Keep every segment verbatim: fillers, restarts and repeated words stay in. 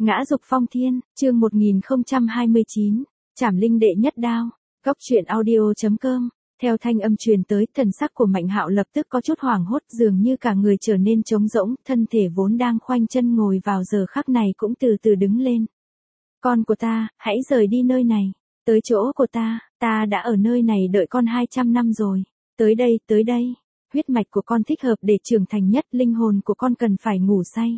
Ngã dục phong thiên, chương một nghìn không trăm hai mươi chín, Trảm Linh đệ nhất đao. Góc truyện audio chấm com. Theo thanh âm truyền tới, thần sắc của Mạnh Hạo lập tức có chút hoảng hốt, dường như cả người trở nên trống rỗng, thân thể vốn đang khoanh chân ngồi vào giờ khắc này cũng từ từ đứng lên. Con của ta, hãy rời đi nơi này. Tới chỗ của ta, ta đã ở nơi này đợi con hai trăm năm rồi. Tới đây, tới đây. Huyết mạch của con thích hợp để trưởng thành nhất, linh hồn của con cần phải ngủ say.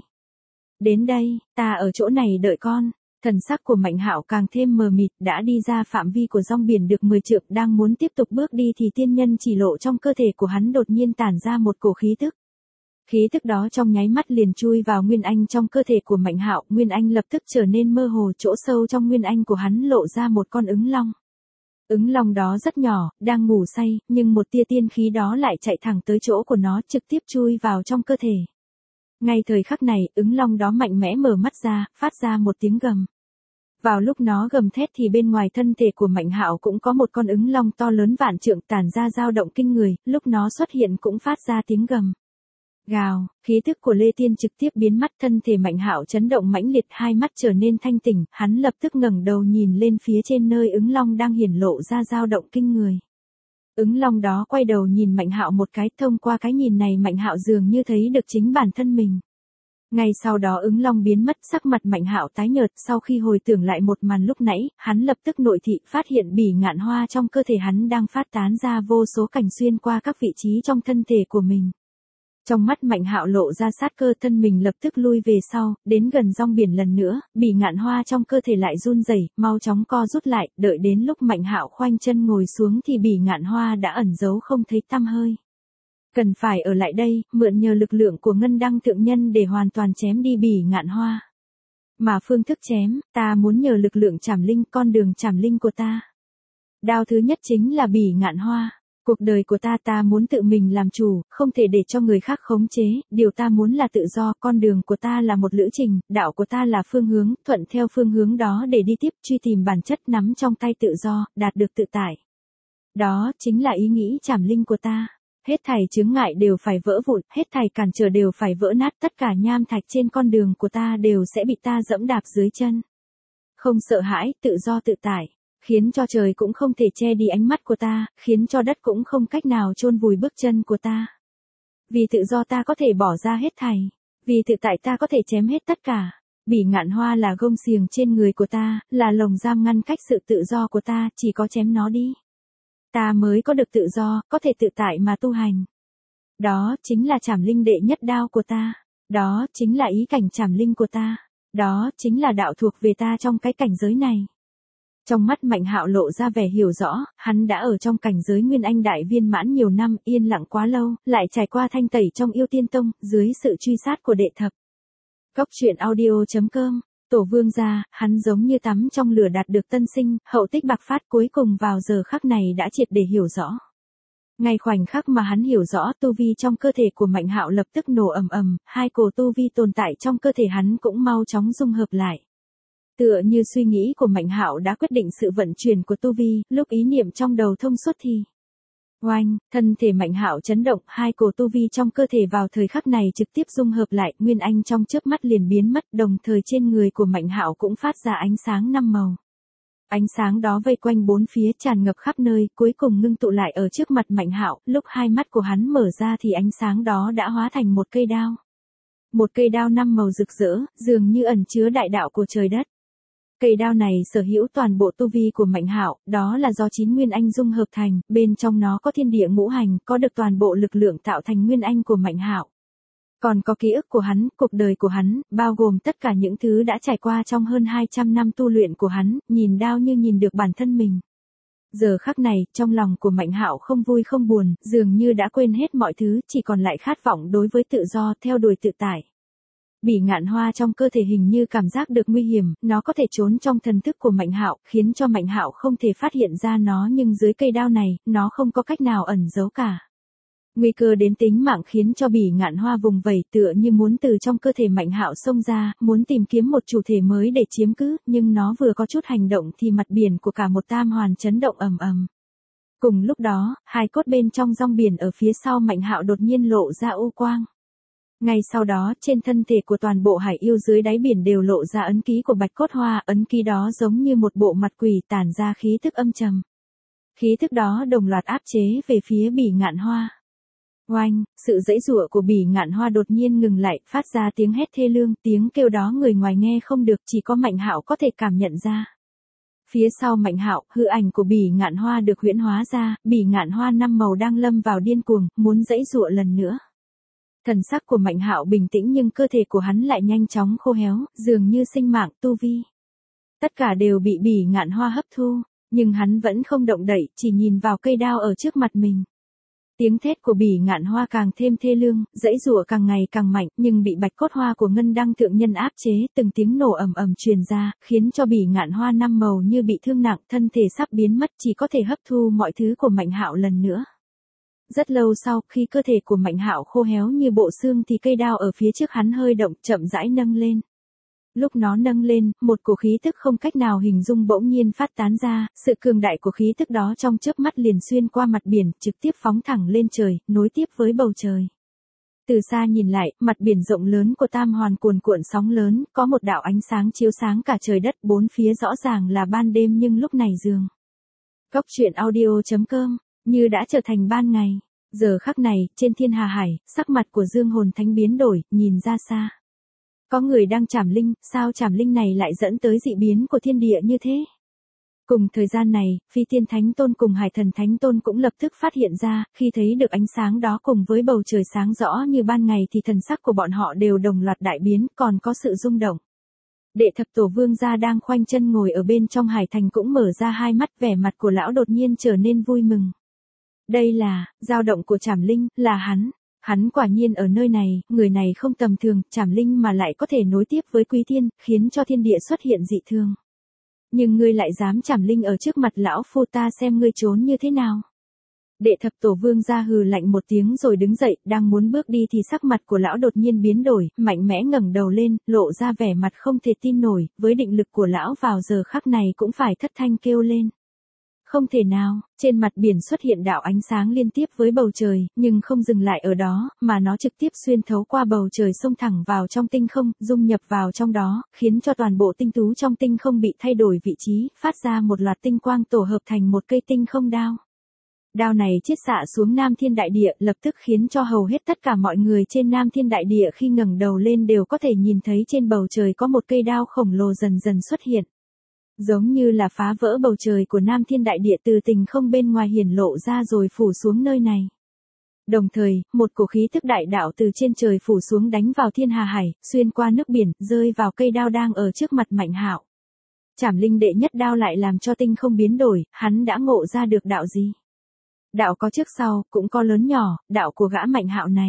Đến đây, ta ở chỗ này đợi con. Thần sắc của Mạnh Hạo càng thêm mờ mịt, đã đi ra phạm vi của rong biển được mười trượng, đang muốn tiếp tục bước đi thì tiên nhân chỉ lộ trong cơ thể của hắn đột nhiên tản ra một cổ khí tức. Khí tức đó trong nháy mắt liền chui vào nguyên anh trong cơ thể của Mạnh Hạo, nguyên anh lập tức trở nên mơ hồ, chỗ sâu trong nguyên anh của hắn lộ ra một con ứng long. Ứng long đó rất nhỏ, đang ngủ say, nhưng một tia tiên khí đó lại chạy thẳng tới chỗ của nó, trực tiếp chui vào trong cơ thể. Ngay thời khắc này, ứng long đó mạnh mẽ mở mắt ra, phát ra một tiếng gầm. Vào lúc nó gầm thét thì bên ngoài thân thể của Mạnh Hạo cũng có một con ứng long to lớn vạn trượng tản ra dao động kinh người, lúc nó xuất hiện cũng phát ra tiếng gầm. Gào, khí tức của Lê Tiên trực tiếp biến mất, thân thể Mạnh Hạo chấn động mãnh liệt, hai mắt trở nên thanh tỉnh, hắn lập tức ngẩng đầu nhìn lên phía trên nơi ứng long đang hiển lộ ra dao động kinh người. Ứng long đó quay đầu nhìn Mạnh Hạo một cái, thông qua cái nhìn này Mạnh Hạo dường như thấy được chính bản thân mình. Ngay sau đó ứng long biến mất, sắc mặt Mạnh Hạo tái nhợt, sau khi hồi tưởng lại một màn lúc nãy, hắn lập tức nội thị, phát hiện bỉ ngạn hoa trong cơ thể hắn đang phát tán ra vô số cảnh xuyên qua các vị trí trong thân thể của mình. Trong mắt Mạnh Hạo lộ ra sát cơ, thân mình lập tức lui về sau, đến gần rong biển lần nữa, bỉ ngạn hoa trong cơ thể lại run rẩy, mau chóng co rút lại, đợi đến lúc Mạnh Hạo khoanh chân ngồi xuống thì bỉ ngạn hoa đã ẩn giấu không thấy tăm hơi. Cần phải ở lại đây, mượn nhờ lực lượng của Ngân Đăng thượng nhân để hoàn toàn chém đi bỉ ngạn hoa. Mà phương thức chém, ta muốn nhờ lực lượng Trảm Linh, con đường Trảm Linh của ta. Đao thứ nhất chính là bỉ ngạn hoa. Cuộc đời của ta ta muốn tự mình làm chủ, không thể để cho người khác khống chế, điều ta muốn là tự do, con đường của ta là một lữ trình, đạo của ta là phương hướng, thuận theo phương hướng đó để đi tiếp, truy tìm bản chất, nắm trong tay tự do, đạt được tự tại. Đó chính là ý nghĩ Trảm Linh của ta. Hết thảy chướng ngại đều phải vỡ vụn, hết thảy cản trở đều phải vỡ nát, tất cả nham thạch trên con đường của ta đều sẽ bị ta dẫm đạp dưới chân. Không sợ hãi, tự do tự tại. Khiến cho trời cũng không thể che đi ánh mắt của ta, khiến cho đất cũng không cách nào chôn vùi bước chân của ta. Vì tự do ta có thể bỏ ra hết thảy, vì tự tại ta có thể chém hết tất cả. Bỉ ngạn hoa là gông xiềng trên người của ta, là lồng giam ngăn cách sự tự do của ta, chỉ có chém nó đi. Ta mới có được tự do, có thể tự tại mà tu hành. Đó chính là Trảm Linh đệ nhất đao của ta. Đó chính là ý cảnh Trảm Linh của ta. Đó chính là đạo thuộc về ta trong cái cảnh giới này. Trong mắt Mạnh Hạo lộ ra vẻ hiểu rõ, hắn đã ở trong cảnh giới Nguyên Anh đại viên mãn nhiều năm, yên lặng quá lâu, lại trải qua thanh tẩy trong Yêu Tiên Tông, dưới sự truy sát của đệ thập. Góc truyện audio chấm com. Tổ vương gia, hắn giống như tắm trong lửa đạt được tân sinh, hậu tích bạc phát, cuối cùng vào giờ khắc này đã triệt để hiểu rõ. Ngay khoảnh khắc mà hắn hiểu rõ, tu vi trong cơ thể của Mạnh Hạo lập tức nổ ầm ầm, hai cổ tu vi tồn tại trong cơ thể hắn cũng mau chóng dung hợp lại. Tựa như suy nghĩ của Mạnh Hạo đã quyết định sự vận chuyển của tu vi, lúc ý niệm trong đầu thông suốt thì oanh, thân thể Mạnh Hạo chấn động, hai cổ tu vi trong cơ thể vào thời khắc này trực tiếp dung hợp lại, nguyên anh trong chớp mắt liền biến mất, đồng thời trên người của Mạnh Hạo cũng phát ra ánh sáng năm màu. Ánh sáng đó vây quanh bốn phía, tràn ngập khắp nơi, cuối cùng ngưng tụ lại ở trước mặt Mạnh Hạo, lúc hai mắt của hắn mở ra thì ánh sáng đó đã hóa thành một cây đao. Một cây đao năm màu rực rỡ, dường như ẩn chứa đại đạo của trời đất. Cây đao này sở hữu toàn bộ tu vi của Mạnh Hạo, đó là do chín nguyên anh dung hợp thành, bên trong nó có thiên địa ngũ hành, có được toàn bộ lực lượng tạo thành nguyên anh của Mạnh Hạo. Còn có ký ức của hắn, cuộc đời của hắn, bao gồm tất cả những thứ đã trải qua trong hơn hai trăm năm tu luyện của hắn, nhìn đao như nhìn được bản thân mình. Giờ khắc này, trong lòng của Mạnh Hạo không vui không buồn, dường như đã quên hết mọi thứ, chỉ còn lại khát vọng đối với tự do, theo đuổi tự tại. Bỉ ngạn hoa trong cơ thể hình như cảm giác được nguy hiểm, nó có thể trốn trong thần thức của Mạnh Hạo, khiến cho Mạnh Hạo không thể phát hiện ra nó, nhưng dưới cây đao này, nó không có cách nào ẩn giấu cả. Nguy cơ đến tính mạng khiến cho bỉ ngạn hoa vùng vẫy, tựa như muốn từ trong cơ thể Mạnh Hạo xông ra, muốn tìm kiếm một chủ thể mới để chiếm cứ, nhưng nó vừa có chút hành động thì mặt biển của cả một tam hoàn chấn động ầm ầm. Cùng lúc đó, hai cốt bên trong rong biển ở phía sau Mạnh Hạo đột nhiên lộ ra u quang. Ngay sau đó, trên thân thể của toàn bộ hải yêu dưới đáy biển đều lộ ra ấn ký của bạch cốt hoa, ấn ký đó giống như một bộ mặt quỷ tản ra khí thức âm trầm. Khí thức đó đồng loạt áp chế về phía Bỉ Ngạn Hoa. Oanh, sự giãy giụa của Bỉ Ngạn Hoa đột nhiên ngừng lại, phát ra tiếng hét thê lương, tiếng kêu đó người ngoài nghe không được, chỉ có Mạnh Hạo có thể cảm nhận ra. Phía sau Mạnh Hạo, hư ảnh của Bỉ Ngạn Hoa được huyễn hóa ra, Bỉ Ngạn Hoa năm màu đang lâm vào điên cuồng, muốn giãy giụa lần nữa. Thần sắc của Mạnh Hạo bình tĩnh nhưng cơ thể của hắn lại nhanh chóng khô héo, dường như sinh mạng tu vi. Tất cả đều bị Bỉ Ngạn Hoa hấp thu, nhưng hắn vẫn không động đậy, chỉ nhìn vào cây đao ở trước mặt mình. Tiếng thét của Bỉ Ngạn Hoa càng thêm thê lương, giãy giụa càng ngày càng mạnh, nhưng bị bạch cốt hoa của Ngân Đăng thượng nhân áp chế, từng tiếng nổ ầm ầm truyền ra, khiến cho Bỉ Ngạn Hoa năm màu như bị thương nặng, thân thể sắp biến mất, chỉ có thể hấp thu mọi thứ của Mạnh Hạo lần nữa. Rất lâu sau, khi cơ thể của Mạnh Hạo khô héo như bộ xương thì cây đao ở phía trước hắn hơi động, chậm rãi nâng lên. Lúc nó nâng lên, một cổ khí tức không cách nào hình dung bỗng nhiên phát tán ra, sự cường đại của khí tức đó trong chớp mắt liền xuyên qua mặt biển, trực tiếp phóng thẳng lên trời, nối tiếp với bầu trời. Từ xa nhìn lại, mặt biển rộng lớn của Tam Hoàn cuồn cuộn sóng lớn, có một đạo ánh sáng chiếu sáng cả trời đất, bốn phía rõ ràng là ban đêm nhưng lúc này dường. Cốc truyện audio chấm com, như đã trở thành ban ngày. Giờ khắc này, trên thiên hà hải, sắc mặt của Dương Hồn Thánh biến đổi, nhìn ra xa. Có người đang trảm linh, sao trảm linh này lại dẫn tới dị biến của thiên địa như thế? Cùng thời gian này, Phi Tiên Thánh Tôn cùng Hải Thần Thánh Tôn cũng lập tức phát hiện ra, khi thấy được ánh sáng đó cùng với bầu trời sáng rõ như ban ngày thì thần sắc của bọn họ đều đồng loạt đại biến, còn có sự rung động. Đệ thập tổ vương gia đang khoanh chân ngồi ở bên trong hải thành cũng mở ra hai mắt, vẻ mặt của lão đột nhiên trở nên vui mừng. Đây là, dao động của trảm linh, là hắn. Hắn quả nhiên ở nơi này, người này không tầm thường, trảm linh mà lại có thể nối tiếp với Quý Thiên, khiến cho thiên địa xuất hiện dị thường. Nhưng ngươi lại dám trảm linh ở trước mặt lão phu, ta xem ngươi trốn như thế nào. Đệ thập tổ vương ra hừ lạnh một tiếng rồi đứng dậy, đang muốn bước đi thì sắc mặt của lão đột nhiên biến đổi, mạnh mẽ ngẩng đầu lên, lộ ra vẻ mặt không thể tin nổi, với định lực của lão vào giờ khắc này cũng phải thất thanh kêu lên. Không thể nào, trên mặt biển xuất hiện đạo ánh sáng liên tiếp với bầu trời, nhưng không dừng lại ở đó, mà nó trực tiếp xuyên thấu qua bầu trời xông thẳng vào trong tinh không, dung nhập vào trong đó, khiến cho toàn bộ tinh tú trong tinh không bị thay đổi vị trí, phát ra một loạt tinh quang tổ hợp thành một cây tinh không đao. Đao này chiết xạ xuống Nam Thiên Đại Địa, lập tức khiến cho hầu hết tất cả mọi người trên Nam Thiên Đại Địa khi ngẩng đầu lên đều có thể nhìn thấy trên bầu trời có một cây đao khổng lồ dần dần xuất hiện. Giống như là phá vỡ bầu trời của Nam Thiên Đại Địa từ tình không bên ngoài hiển lộ ra rồi phủ xuống nơi này. Đồng thời, một cổ khí tức đại đạo từ trên trời phủ xuống đánh vào thiên hà hải, xuyên qua nước biển, rơi vào cây đao đang ở trước mặt Mạnh Hạo. Trảm linh đệ nhất đao lại làm cho tinh không biến đổi, hắn đã ngộ ra được đạo gì? Đạo có trước sau, cũng có lớn nhỏ, đạo của gã Mạnh Hạo này.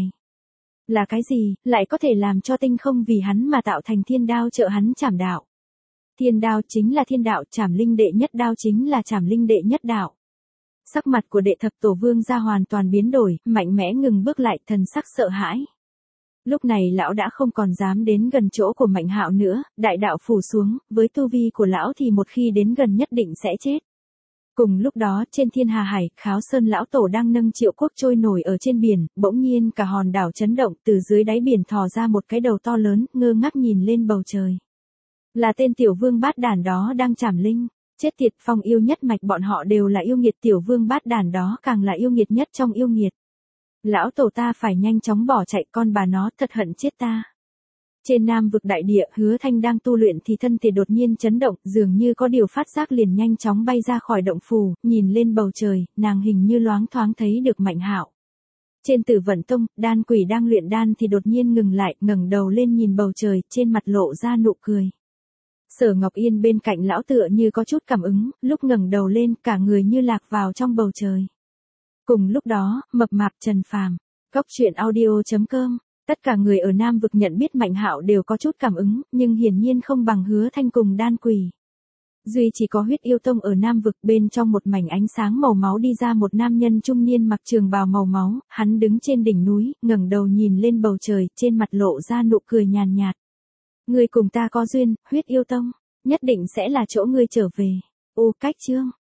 Là cái gì, lại có thể làm cho tinh không vì hắn mà tạo thành thiên đao trợ hắn trảm đạo? Thiên đao chính là thiên đạo, trảm linh đệ nhất đao chính là trảm linh đệ nhất đạo. Sắc mặt của đệ thập tổ vương gia hoàn toàn biến đổi, mạnh mẽ ngừng bước lại, thần sắc sợ hãi. Lúc này lão đã không còn dám đến gần chỗ của Mạnh Hạo nữa, đại đạo phủ xuống, với tu vi của lão thì một khi đến gần nhất định sẽ chết. Cùng lúc đó, trên thiên hà hải, Kháo Sơn lão tổ đang nâng Triệu Quốc trôi nổi ở trên biển, bỗng nhiên cả hòn đảo chấn động, từ dưới đáy biển thò ra một cái đầu to lớn, ngơ ngác nhìn lên bầu trời. Là tên tiểu vương bát đản đó đang trảm linh. Chết tiệt, phong yêu nhất mạch bọn họ đều là yêu nghiệt, tiểu vương bát đản đó càng là yêu nghiệt nhất trong yêu nghiệt. Lão tổ ta phải nhanh chóng bỏ chạy, con bà nó thật hận chết ta. Trên Nam vực đại địa, Hứa Thanh đang tu luyện thì thân thể đột nhiên chấn động, dường như có điều phát giác liền nhanh chóng bay ra khỏi động phủ, nhìn lên bầu trời, nàng hình như loáng thoáng thấy được Mạnh Hạo. Trên Tử Vận Tông, đan quỷ đang luyện đan thì đột nhiên ngừng lại, ngẩng đầu lên nhìn bầu trời, trên mặt lộ ra nụ cười. Sở Ngọc Yên bên cạnh lão tựa như có chút cảm ứng, lúc ngẩng đầu lên cả người như lạc vào trong bầu trời. Cùng lúc đó, mập mạp Trần Phàm, Cốc truyện audio chấm com, tất cả người ở Nam vực nhận biết Mạnh Hạo đều có chút cảm ứng, nhưng hiển nhiên không bằng Hứa Thanh cùng đan quỷ. Duy chỉ có Huyết Yêu Tông ở Nam vực, bên trong một mảnh ánh sáng màu máu đi ra một nam nhân trung niên mặc trường bào màu máu, hắn đứng trên đỉnh núi, ngẩng đầu nhìn lên bầu trời, trên mặt lộ ra nụ cười nhàn nhạt. Ngươi cùng ta có duyên, Huyết Yêu Tông, nhất định sẽ là chỗ ngươi trở về. Ô cách chương.